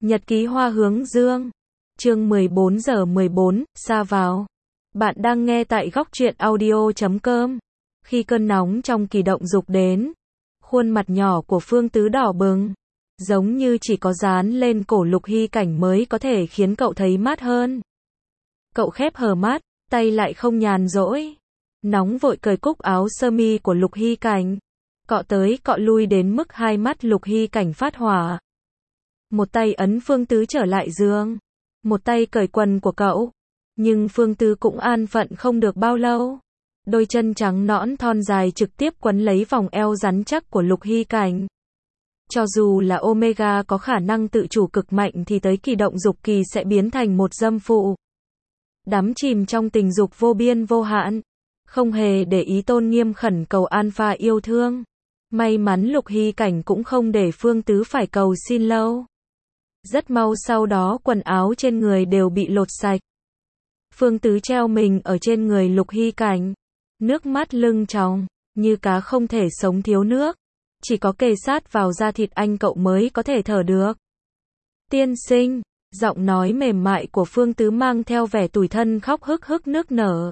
Nhật ký hoa hướng dương. Chương 14 giờ 14, xa vào. Bạn đang nghe tại góc truyện audio.com. Khi cơn nóng trong kỳ động dục đến, khuôn mặt nhỏ của Phương Tứ đỏ bừng, giống như chỉ có dán lên cổ Lục Hy Cảnh mới có thể khiến cậu thấy mát hơn. Cậu khép hờ mắt, tay lại không nhàn rỗi. Nóng vội cởi cúc áo sơ mi của Lục Hy Cảnh. Cọ tới cọ lui đến mức hai mắt Lục Hy Cảnh phát hỏa. Một tay ấn Phương Tứ trở lại giường, một tay cởi quần của cậu. Nhưng Phương Tứ cũng an phận không được bao lâu. Đôi chân trắng nõn thon dài trực tiếp quấn lấy vòng eo rắn chắc của Lục Hy Cảnh. Cho dù là Omega có khả năng tự chủ cực mạnh thì tới kỳ động dục kỳ sẽ biến thành một dâm phụ. Đắm chìm trong tình dục vô biên vô hạn, không hề để ý tôn nghiêm khẩn cầu Alpha yêu thương. May mắn Lục Hy Cảnh cũng không để Phương Tứ phải cầu xin lâu. Rất mau sau đó quần áo trên người đều bị lột sạch. Phương Tứ treo mình ở trên người Lục Hy Cảnh. Nước mắt lưng tròng, như cá không thể sống thiếu nước. Chỉ có kề sát vào da thịt anh cậu mới có thể thở được. Tiên sinh, giọng nói mềm mại của Phương Tứ mang theo vẻ tủi thân khóc hức hức nức nở.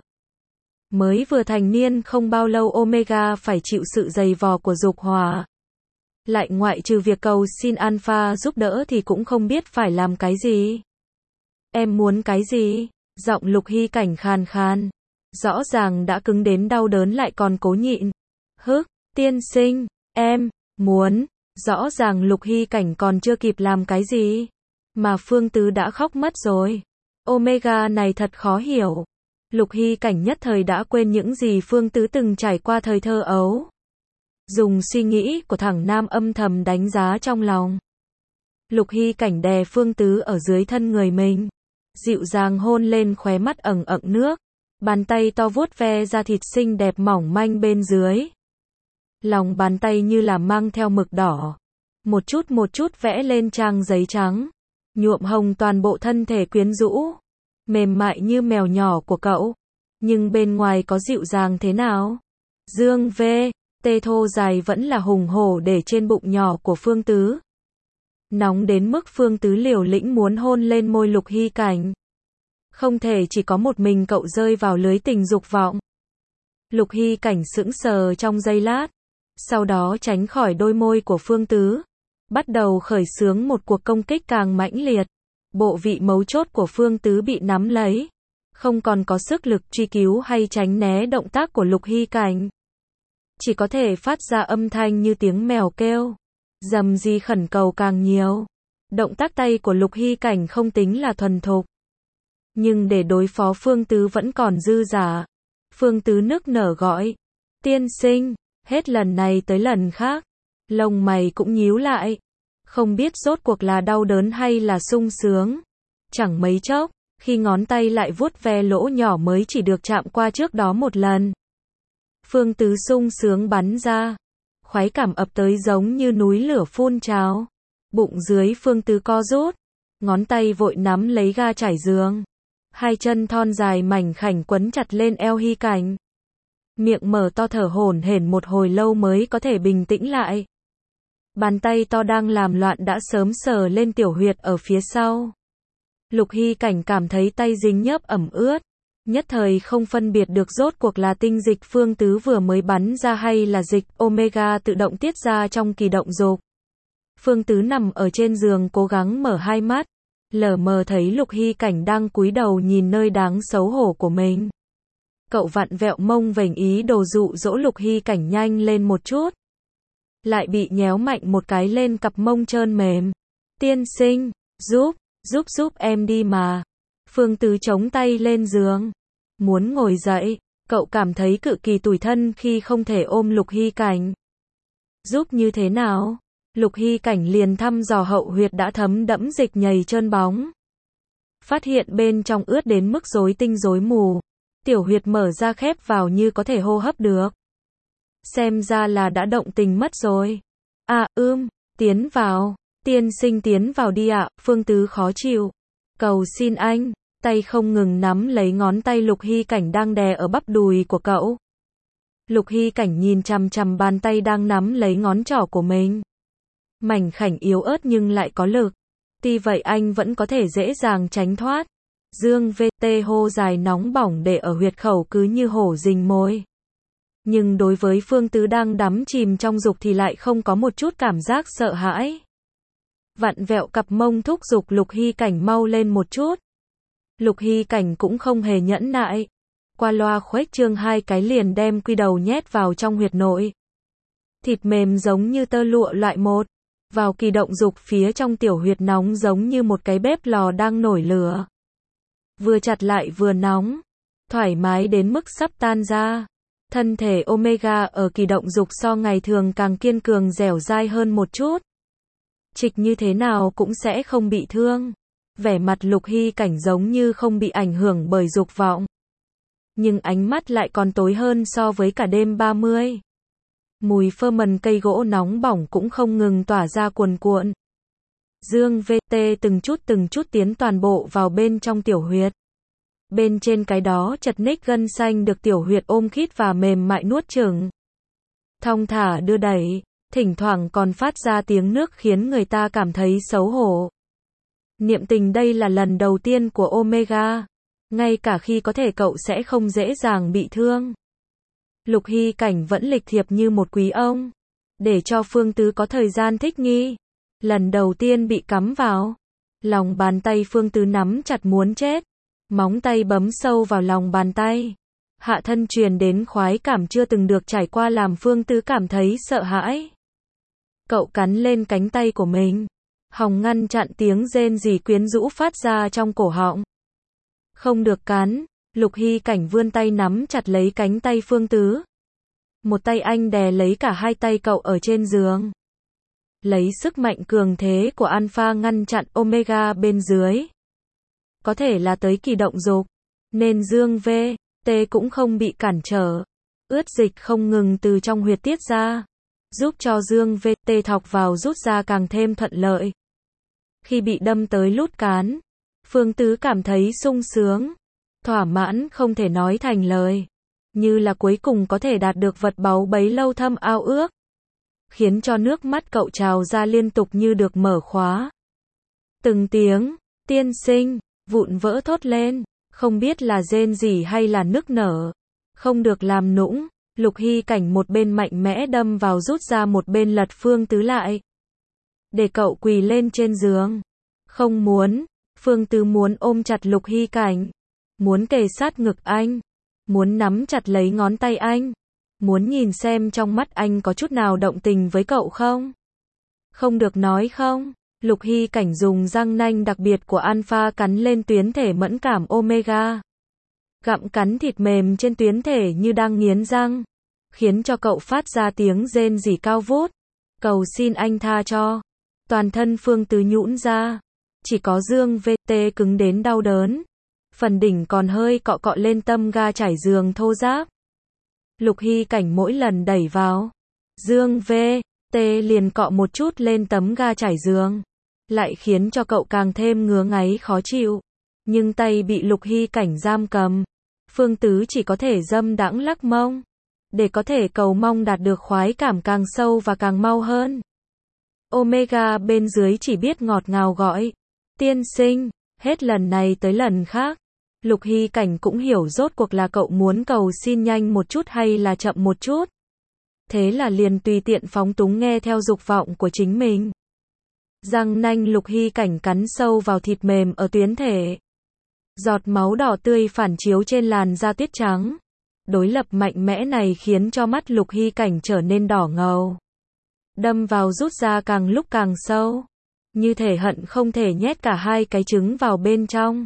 Mới vừa thành niên không bao lâu Omega phải chịu sự dày vò của dục hỏa. Lại ngoại trừ việc cầu xin Alpha giúp đỡ thì cũng không biết phải làm cái gì. Em muốn cái gì? Giọng Lục Hy Cảnh khàn khàn. Rõ ràng đã cứng đến đau đớn lại còn cố nhịn. Tiên sinh, em muốn. Rõ ràng Lục Hy Cảnh còn chưa kịp làm cái gì mà Phương Tứ đã khóc mất rồi. Omega này thật khó hiểu. Lục Hy Cảnh nhất thời đã quên những gì Phương Tứ từng trải qua thời thơ ấu. Dùng suy nghĩ của thằng nam âm thầm đánh giá trong lòng. Lục Hy Cảnh đè Phương Tứ ở dưới thân người mình, dịu dàng hôn lên khóe mắt ẩn ẩn nước, bàn tay to vuốt ve da thịt xinh đẹp mỏng manh bên dưới. Lòng bàn tay như là mang theo mực đỏ, một chút vẽ lên trang giấy trắng, nhuộm hồng toàn bộ thân thể quyến rũ, mềm mại như mèo nhỏ của cậu, nhưng bên ngoài có dịu dàng thế nào? Dương V, tê thô dài vẫn là hùng hổ để trên bụng nhỏ của Phương Tứ. Nóng đến mức Phương Tứ liều lĩnh muốn hôn lên môi Lục Hy Cảnh. Không thể chỉ có một mình cậu rơi vào lưới tình dục vọng. Lục Hy Cảnh sững sờ trong giây lát, sau đó tránh khỏi đôi môi của Phương Tứ, bắt đầu khởi xướng một cuộc công kích càng mãnh liệt. Bộ vị mấu chốt của Phương Tứ bị nắm lấy, không còn có sức lực truy cứu hay tránh né động tác của Lục Hy Cảnh. Chỉ có thể phát ra âm thanh như tiếng mèo kêu, rầm rì khẩn cầu càng nhiều. Động tác tay của Lục Hy Cảnh không tính là thuần thục, nhưng để đối phó Phương Tứ vẫn còn dư dả. Phương Tứ nức nở gọi, tiên sinh, hết lần này tới lần khác, lông mày cũng nhíu lại, không biết rốt cuộc là đau đớn hay là sung sướng. Chẳng mấy chốc, khi ngón tay lại vuốt ve lỗ nhỏ mới chỉ được chạm qua trước đó một lần, Phương Tứ sung sướng bắn ra, khoái cảm ập tới giống như núi lửa phun trào. Bụng dưới Phương Tứ co rút, ngón tay vội nắm lấy ga trải giường, hai chân thon dài mảnh khảnh quấn chặt lên eo Hy Cảnh. Miệng mở to thở hổn hển một hồi lâu mới có thể bình tĩnh lại. Bàn tay to đang làm loạn đã sớm sờ lên tiểu huyệt ở phía sau. Lục Hy Cảnh cảm thấy tay dính nhớp ẩm ướt, nhất thời không phân biệt được rốt cuộc là tinh dịch Phương Tứ vừa mới bắn ra hay là dịch Omega tự động tiết ra trong kỳ động dục. Phương Tứ nằm ở trên giường cố gắng mở hai mắt, lờ mờ thấy Lục Hy Cảnh đang cúi đầu nhìn nơi đáng xấu hổ của mình. Cậu vặn vẹo mông vểnh ý đồ dụ dỗ Lục Hy Cảnh nhanh lên một chút, lại bị nhéo mạnh một cái lên cặp mông trơn mềm. Tiên sinh, giúp em đi mà. Phương Tứ chống tay lên giường, muốn ngồi dậy, cậu cảm thấy cực kỳ tủi thân khi không thể ôm Lục Hy Cảnh. Giúp như thế nào? Lục Hy Cảnh liền thăm dò hậu huyệt đã thấm đẫm dịch nhầy trơn bóng. Phát hiện bên trong ướt đến mức rối tinh rối mù, tiểu huyệt mở ra khép vào như có thể hô hấp được. Xem ra là đã động tình mất rồi. Tiến vào, tiên sinh tiến vào đi ạ. Phương Tứ khó chịu, cầu xin anh, tay không ngừng nắm lấy ngón tay Lục Hy Cảnh đang đè ở bắp đùi của cậu. Lục Hy Cảnh nhìn chằm chằm bàn tay đang nắm lấy ngón trỏ của mình. Mảnh khảnh yếu ớt nhưng lại có lực. Tuy vậy anh vẫn có thể dễ dàng tránh thoát. Dương VT hô dài nóng bỏng để ở huyệt khẩu cứ như hổ rình mồi. Nhưng đối với Phương Tứ đang đắm chìm trong dục thì lại không có một chút cảm giác sợ hãi. Vặn vẹo cặp mông thúc giục Lục Hy Cảnh mau lên một chút. Lục Hy Cảnh cũng không hề nhẫn nại. Qua loa khuếch trương 2 cái liền đem quy đầu nhét vào trong huyệt nội. Thịt mềm giống như tơ lụa loại 1. Vào kỳ động dục phía trong tiểu huyệt nóng giống như một cái bếp lò đang nổi lửa. Vừa chặt lại vừa nóng. Thoải mái đến mức sắp tan ra. Thân thể Omega ở kỳ động dục so ngày thường càng kiên cường dẻo dai hơn một chút. Trịch như thế nào cũng sẽ không bị thương. Vẻ mặt Lục Hy Cảnh giống như không bị ảnh hưởng bởi dục vọng. Nhưng ánh mắt lại còn tối hơn so với cả đêm 30. Mùi phơ mần cây gỗ nóng bỏng cũng không ngừng tỏa ra cuồn cuộn. Dương VT từng chút tiến toàn bộ vào bên trong tiểu huyệt. Bên trên cái đó chật ních gân xanh được tiểu huyệt ôm khít và mềm mại nuốt chửng. Thong thả đưa đẩy, thỉnh thoảng còn phát ra tiếng nước khiến người ta cảm thấy xấu hổ. Niệm tình đây là lần đầu tiên của Omega. Ngay cả khi có thể cậu sẽ không dễ dàng bị thương. Lục Hy Cảnh vẫn lịch thiệp như một quý ông. Để cho Phương Tứ có thời gian thích nghi. Lần đầu tiên bị cắm vào. Lòng bàn tay Phương Tứ nắm chặt muốn chết. Móng tay bấm sâu vào lòng bàn tay. Hạ thân truyền đến khoái cảm chưa từng được trải qua làm Phương Tứ cảm thấy sợ hãi. Cậu cắn lên cánh tay của mình. Hòng ngăn chặn tiếng rên rỉ quyến rũ phát ra trong cổ họng. Không được cắn. Lục Hy Cảnh vươn tay nắm chặt lấy cánh tay Phương Tứ. Một tay anh đè lấy cả hai tay cậu ở trên giường. Lấy sức mạnh cường thế của Alpha ngăn chặn Omega bên dưới. Có thể là tới kỳ động dục, nên Dương VT cũng không bị cản trở. Ướt dịch không ngừng từ trong huyệt tiết ra, giúp cho Dương VT thọc vào rút ra càng thêm thuận lợi. Khi bị đâm tới lút cán, Phương Tứ cảm thấy sung sướng, thỏa mãn không thể nói thành lời, như là cuối cùng có thể đạt được vật báu bấy lâu thâm ao ước, khiến cho nước mắt cậu trào ra liên tục như được mở khóa. Từng tiếng tiên sinh vụn vỡ thốt lên, không biết là rên rỉ hay là nức nở. Không được làm nũng. Lục Hy Cảnh một bên mạnh mẽ đâm vào rút ra một bên lật Phương Tứ lại. Để cậu quỳ lên trên giường. Không muốn. Phương Tứ muốn ôm chặt Lục Hy Cảnh. Muốn kề sát ngực anh. Muốn nắm chặt lấy ngón tay anh. Muốn nhìn xem trong mắt anh có chút nào động tình với cậu không? Không được nói không? Lục Hy Cảnh dùng răng nanh đặc biệt của Alpha cắn lên tuyến thể mẫn cảm Omega. Gặm cắn thịt mềm trên tuyến thể như đang nghiến răng. Khiến cho cậu phát ra tiếng rên rỉ cao vút. Cầu xin anh tha cho. Toàn thân Phương Tứ nhũn ra. Chỉ có Dương VT cứng đến đau đớn. Phần đỉnh còn hơi cọ cọ lên tấm ga trải giường thô ráp. Lục Hy Cảnh mỗi lần đẩy vào. Dương VT liền cọ một chút lên tấm ga trải giường. Lại khiến cho cậu càng thêm ngứa ngáy khó chịu. Nhưng tay bị Lục Hy Cảnh giam cầm. Phương Tứ chỉ có thể dâm đãng lắc mông. Để có thể cầu mong đạt được khoái cảm càng sâu và càng mau hơn. Omega bên dưới chỉ biết ngọt ngào gọi. Tiên sinh. Hết lần này tới lần khác. Lục Hy Cảnh cũng hiểu rốt cuộc là cậu muốn cầu xin nhanh một chút hay là chậm một chút. Thế là liền tùy tiện phóng túng nghe theo dục vọng của chính mình. Răng nanh Lục Hy Cảnh cắn sâu vào thịt mềm ở tuyến thể. Giọt máu đỏ tươi phản chiếu trên làn da tuyết trắng. Đối lập mạnh mẽ này khiến cho mắt Lục Hy Cảnh trở nên đỏ ngầu. Đâm vào rút ra càng lúc càng sâu. Như thể hận không thể nhét cả hai cái trứng vào bên trong.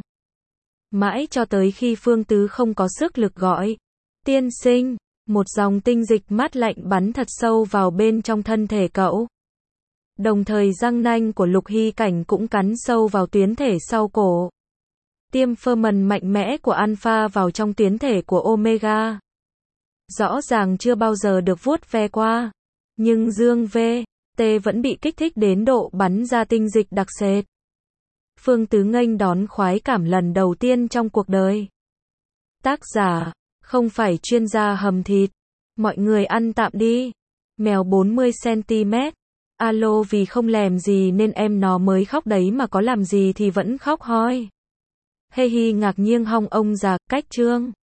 Mãi cho tới khi Phương Tứ không có sức lực gọi. Tiên sinh. Một dòng tinh dịch mát lạnh bắn thật sâu vào bên trong thân thể cậu. Đồng thời răng nanh của Lục Hy Cảnh cũng cắn sâu vào tuyến thể sau cổ. Tiêm phơ mần mạnh mẽ của Alpha vào trong tuyến thể của Omega. Rõ ràng chưa bao giờ được vuốt ve qua. Nhưng Dương VT vẫn bị kích thích đến độ bắn ra tinh dịch đặc sệt. Phương Tứ nghênh đón khoái cảm lần đầu tiên trong cuộc đời. Tác giả, không phải chuyên gia hầm thịt. Mọi người ăn tạm đi. Mèo 40 cm. Alo vì không làm gì nên em nó mới khóc đấy mà có làm gì thì vẫn khóc hoi. Hê hi ngạc nhiên hong ông già, cách trương.